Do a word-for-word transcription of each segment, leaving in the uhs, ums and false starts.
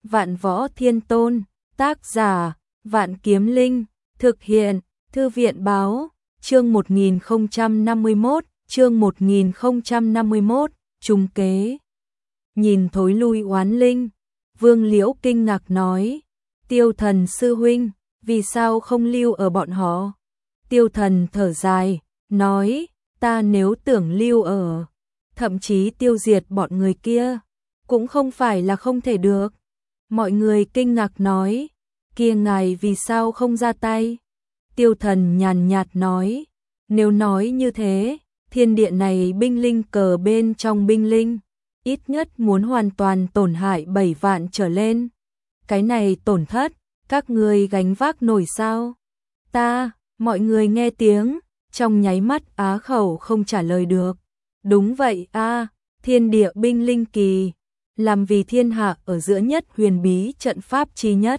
Vạn Võ Thiên Tôn, tác giả, Vạn Kiếm Linh, thực hiện, Thư viện Báo, chương một nghìn không trăm năm mươi mốt, chương một nghìn không trăm năm mươi mốt, trùng kế. Nhìn thối lui oán linh, Vương Liễu kinh ngạc nói, Tiêu Thần sư huynh, vì sao không lưu ở bọn họ? Tiêu Thần thở dài, nói, ta nếu tưởng lưu ở, thậm chí tiêu diệt bọn người kia, cũng không phải là không thể được. Mọi người kinh ngạc nói, kia ngài vì sao không ra tay? Tiêu Thần nhàn nhạt nói, nếu nói như thế, thiên địa này binh linh cờ bên trong binh linh, ít nhất muốn hoàn toàn tổn hại bảy vạn trở lên. Cái này tổn thất, các ngươi gánh vác nổi sao? Ta, mọi người nghe tiếng, trong nháy mắt á khẩu không trả lời được. Đúng vậy a, thiên địa binh linh kỳ, làm vì thiên hạ ở giữa nhất huyền bí trận pháp chi nhất.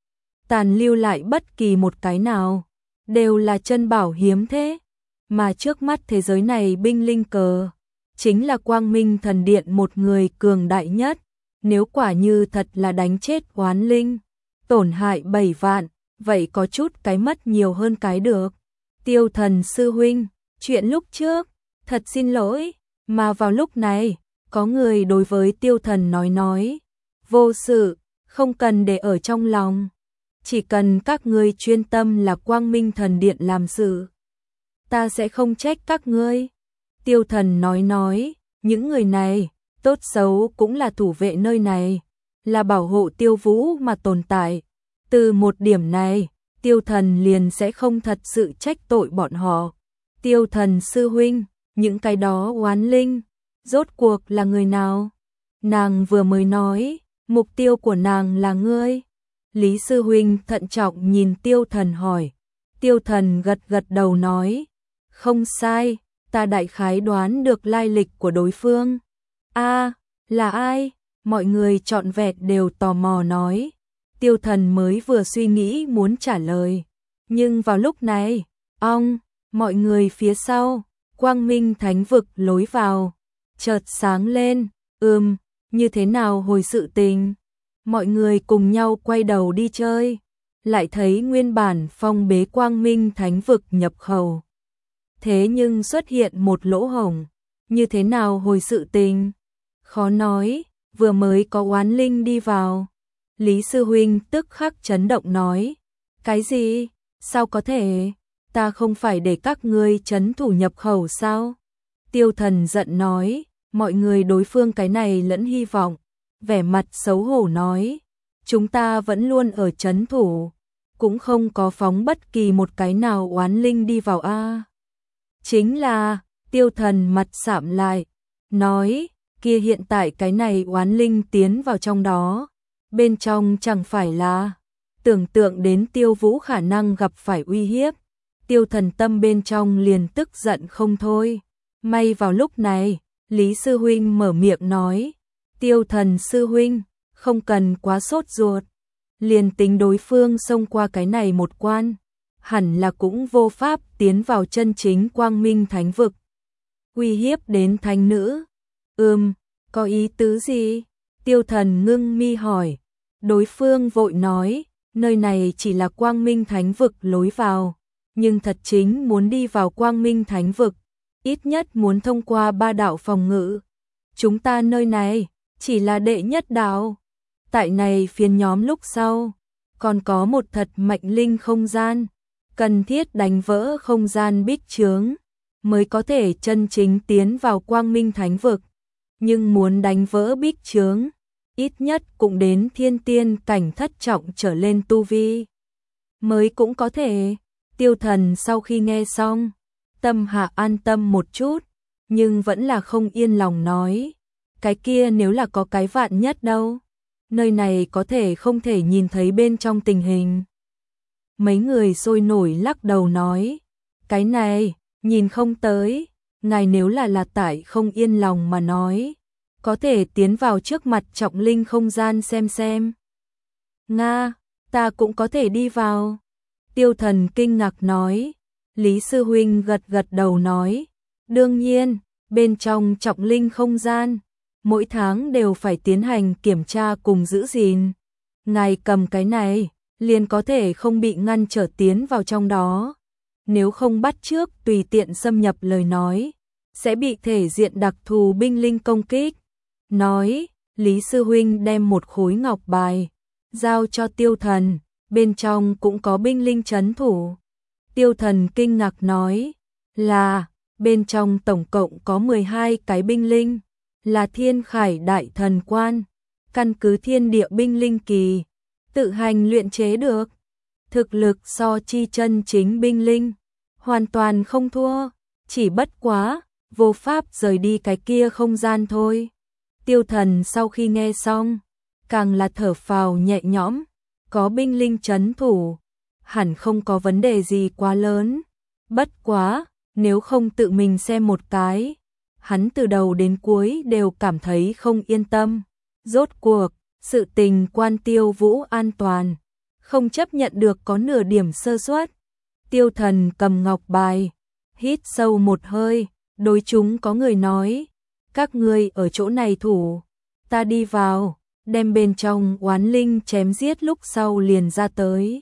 Tàn lưu lại bất kỳ một cái nào, đều là chân bảo hiếm thế. Mà trước mắt thế giới này binh linh cờ, chính là Quang Minh Thần Điện một người cường đại nhất. Nếu quả như thật là đánh chết oán linh, tổn hại bảy vạn, vậy có chút cái mất nhiều hơn cái được. Tiêu Thần sư huynh, chuyện lúc trước, thật xin lỗi, mà vào lúc này, có người đối với Tiêu Thần nói nói, vô sự, không cần để ở trong lòng, chỉ cần các ngươi chuyên tâm là Quang Minh Thần Điện làm sự, ta sẽ không trách các ngươi. Tiêu Thần nói nói, những người này, tốt xấu cũng là thủ vệ nơi này, là bảo hộ Tiêu Vũ mà tồn tại. Từ một điểm này, Tiêu Thần liền sẽ không thật sự trách tội bọn họ. Tiêu Thần sư huynh, những cái đó oán linh, rốt cuộc là người nào? Nàng vừa mới nói, mục tiêu của nàng là ngươi. Lý sư huynh thận trọng nhìn Tiêu Thần hỏi. Tiêu Thần gật gật đầu nói, không sai, ta đại khái đoán được lai lịch của đối phương. A, là ai? Mọi người trọn vẹn đều tò mò nói. Tiêu Thần mới vừa suy nghĩ muốn trả lời, nhưng vào lúc này, ong, mọi người phía sau, Quang Minh Thánh Vực lối vào, chợt sáng lên, ừm, như thế nào hồi sự tình? Mọi người cùng nhau quay đầu đi chơi, lại thấy nguyên bản phong bế Quang Minh Thánh Vực nhập khẩu. Thế nhưng xuất hiện một lỗ hổng, như thế nào hồi sự tình? Khó nói, vừa mới có oán linh đi vào. Lý sư huynh tức khắc chấn động nói, cái gì? Sao có thể? Ta không phải để các ngươi trấn thủ nhập khẩu sao? Tiêu Thần giận nói, mọi người đối phương cái này lẫn hy vọng, vẻ mặt xấu hổ nói, chúng ta vẫn luôn ở trấn thủ, cũng không có phóng bất kỳ một cái nào oán linh đi vào a. Chính là, Tiêu Thần mặt sạm lại, nói, kia hiện tại cái này oán linh tiến vào trong đó, bên trong chẳng phải là, tưởng tượng đến Tiêu Vũ khả năng gặp phải uy hiếp. Tiêu Thần tâm bên trong liền tức giận không thôi. May vào lúc này, Lý sư huynh mở miệng nói, Tiêu Thần sư huynh, không cần quá sốt ruột, liền tính đối phương xông qua cái này một quan, hẳn là cũng vô pháp tiến vào chân chính Quang Minh Thánh Vực, uy hiếp đến thánh nữ. Ừm, có ý tứ gì? Tiêu Thần ngưng mi hỏi. Đối phương vội nói, nơi này chỉ là Quang Minh Thánh Vực lối vào, nhưng thật chính muốn đi vào Quang Minh Thánh Vực, ít nhất muốn thông qua ba đạo phòng ngự. Chúng ta nơi này, chỉ là đệ nhất đạo. Tại này phiên nhóm lúc sau, còn có một thật mạnh linh không gian, cần thiết đánh vỡ không gian bích chướng, mới có thể chân chính tiến vào Quang Minh Thánh Vực. Nhưng muốn đánh vỡ bích chướng, ít nhất cũng đến thiên tiên cảnh thất trọng trở lên tu vi, mới cũng có thể. Tiêu Thần sau khi nghe xong, tâm hạ an tâm một chút, nhưng vẫn là không yên lòng nói, cái kia nếu là có cái vạn nhất đâu, nơi này có thể không thể nhìn thấy bên trong tình hình. Mấy người sôi nổi lắc đầu nói, cái này, nhìn không tới, ngài nếu là là tại không yên lòng mà nói, có thể tiến vào trước mặt trọng linh không gian xem xem. Nga, ta cũng có thể đi vào. Tiêu Thần kinh ngạc nói. Lý sư huynh gật gật đầu nói, đương nhiên, bên trong trọng linh không gian, mỗi tháng đều phải tiến hành kiểm tra cùng giữ gìn, ngài cầm cái này, liền có thể không bị ngăn trở tiến vào trong đó. Nếu không bắt trước tùy tiện xâm nhập lời nói, sẽ bị thể diện đặc thù binh linh công kích. Nói, Lý Sư Huynh đem một khối ngọc bài, giao cho Tiêu Thần, bên trong cũng có binh linh trấn thủ. Tiêu Thần kinh ngạc nói, là, bên trong tổng cộng có mười hai cái binh linh, là Thiên Khải Đại Thần Quan, căn cứ thiên địa binh linh kỳ, tự hành luyện chế được. Thực lực so chi chân chính binh linh, hoàn toàn không thua, chỉ bất quá, vô pháp rời đi cái kia không gian thôi. Tiêu Thần sau khi nghe xong, càng là thở phào nhẹ nhõm, có binh linh trấn thủ, hẳn không có vấn đề gì quá lớn. Bất quá, nếu không tự mình xem một cái, hắn từ đầu đến cuối đều cảm thấy không yên tâm. Rốt cuộc, sự tình quan Tiêu Vũ an toàn, không chấp nhận được có nửa điểm sơ suất. Tiêu Thần cầm ngọc bài, hít sâu một hơi, đối chúng có người nói, các ngươi ở chỗ này thủ, ta đi vào, đem bên trong oán linh chém giết lúc sau liền ra tới.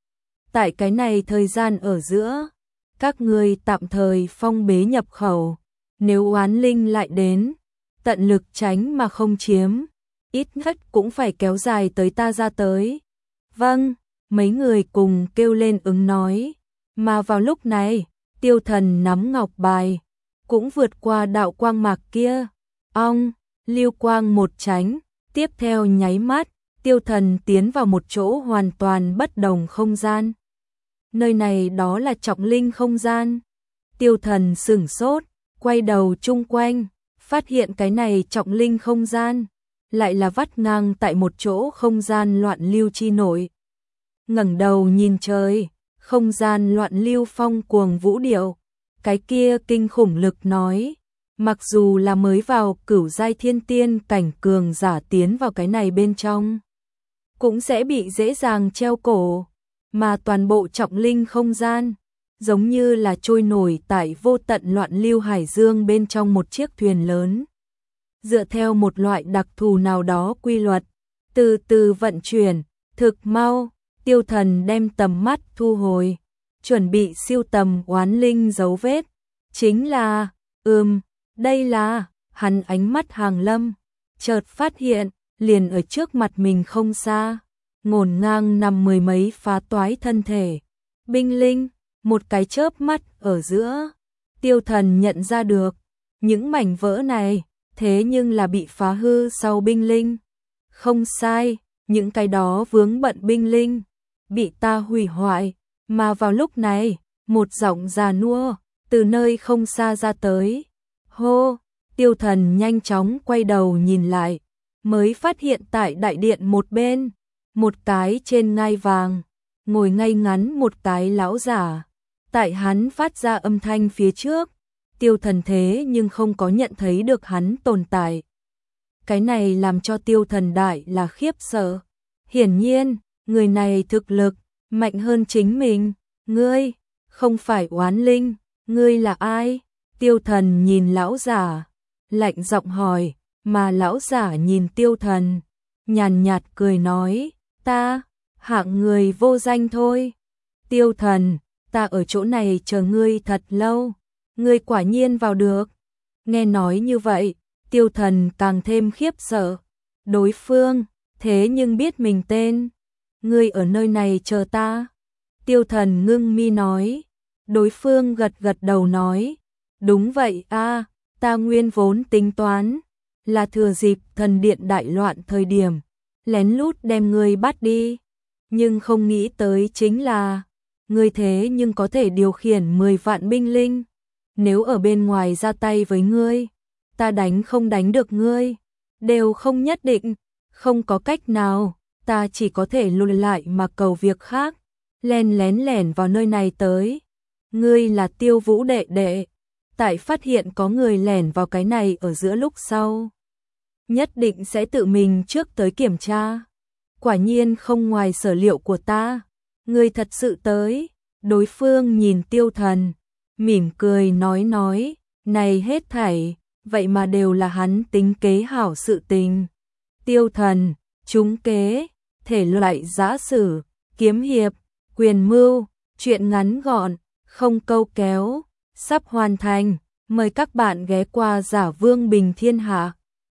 Tại cái này thời gian ở giữa, các ngươi tạm thời phong bế nhập khẩu, nếu oán linh lại đến, tận lực tránh mà không chiếm, ít nhất cũng phải kéo dài tới ta ra tới. Vâng, mấy người cùng kêu lên ứng nói, mà vào lúc này, Tiêu Thần nắm ngọc bài, cũng vượt qua đạo quang mạc kia, ong, lưu quang một tránh, tiếp theo nháy mắt, Tiêu Thần tiến vào một chỗ hoàn toàn bất đồng không gian. Nơi này đó là trọng linh không gian. Tiêu Thần sửng sốt, quay đầu chung quanh, phát hiện cái này trọng linh không gian, lại là vắt ngang tại một chỗ không gian loạn lưu chi nội. Ngẩng đầu nhìn trời, không gian loạn lưu phong cuồng vũ điệu, cái kia kinh khủng lực nói, mặc dù là mới vào cửu giai thiên tiên cảnh cường giả tiến vào cái này bên trong, cũng sẽ bị dễ dàng treo cổ, mà toàn bộ trọng linh không gian, giống như là trôi nổi tại vô tận loạn lưu hải dương bên trong một chiếc thuyền lớn. Dựa theo một loại đặc thù nào đó quy luật, từ từ vận chuyển, thực mau, Tiêu Thần đem tầm mắt thu hồi, chuẩn bị siêu tầm oán linh dấu vết. Chính là, ừm, đây là, hắn ánh mắt hàng lâm, chợt phát hiện, liền ở trước mặt mình không xa, ngổn ngang nằm mười mấy phá toái thân thể. Binh linh, một cái chớp mắt ở giữa, Tiêu Thần nhận ra được, những mảnh vỡ này, thế nhưng là bị phá hư sau binh linh. Không sai, những cái đó vướng bận binh linh, bị ta hủy hoại, mà vào lúc này, một giọng già nua, từ nơi không xa ra tới. Hô, Tiêu Thần nhanh chóng quay đầu nhìn lại, mới phát hiện tại đại điện một bên, một cái trên ngai vàng, ngồi ngay ngắn một cái lão giả. Tại hắn phát ra âm thanh phía trước, Tiêu Thần thế nhưng không có nhận thấy được hắn tồn tại. Cái này làm cho Tiêu Thần đại là khiếp sợ. Hiển nhiên, người này thực lực mạnh hơn chính mình. Ngươi, không phải oán linh, ngươi là ai? Tiêu Thần nhìn lão giả, lạnh giọng hỏi, mà lão giả nhìn Tiêu Thần, nhàn nhạt cười nói, ta, hạng người vô danh thôi. Tiêu Thần, ta ở chỗ này chờ ngươi thật lâu, ngươi quả nhiên vào được. Nghe nói như vậy, Tiêu Thần càng thêm khiếp sợ. Đối phương, thế nhưng biết mình tên. Ngươi ở nơi này chờ ta. Tiêu Thần ngưng mi nói. Đối phương gật gật đầu nói. Đúng vậy a, ta nguyên vốn tính toán, là thừa dịp thần điện đại loạn thời điểm, lén lút đem ngươi bắt đi. Nhưng không nghĩ tới chính là, ngươi thế nhưng có thể điều khiển mười vạn binh linh. Nếu ở bên ngoài ra tay với ngươi, ta đánh không đánh được ngươi, đều không nhất định, không có cách nào, ta chỉ có thể lùi lại mà cầu việc khác, len lén lẻn vào nơi này tới. Ngươi là Tiêu Vũ đệ đệ, tại phát hiện có người lẻn vào cái này ở giữa lúc sau, nhất định sẽ tự mình trước tới kiểm tra. Quả nhiên không ngoài sở liệu của ta, ngươi thật sự tới. Đối phương nhìn Tiêu Thần, mỉm cười nói nói, này hết thảy, vậy mà đều là hắn tính kế hảo sự tình. Tiêu Thần, trúng kế, thể loại giã sử, kiếm hiệp, quyền mưu, truyện ngắn gọn, không câu kéo, sắp hoàn thành. Mời các bạn ghé qua Giả Vương Bình Thiên Hạ.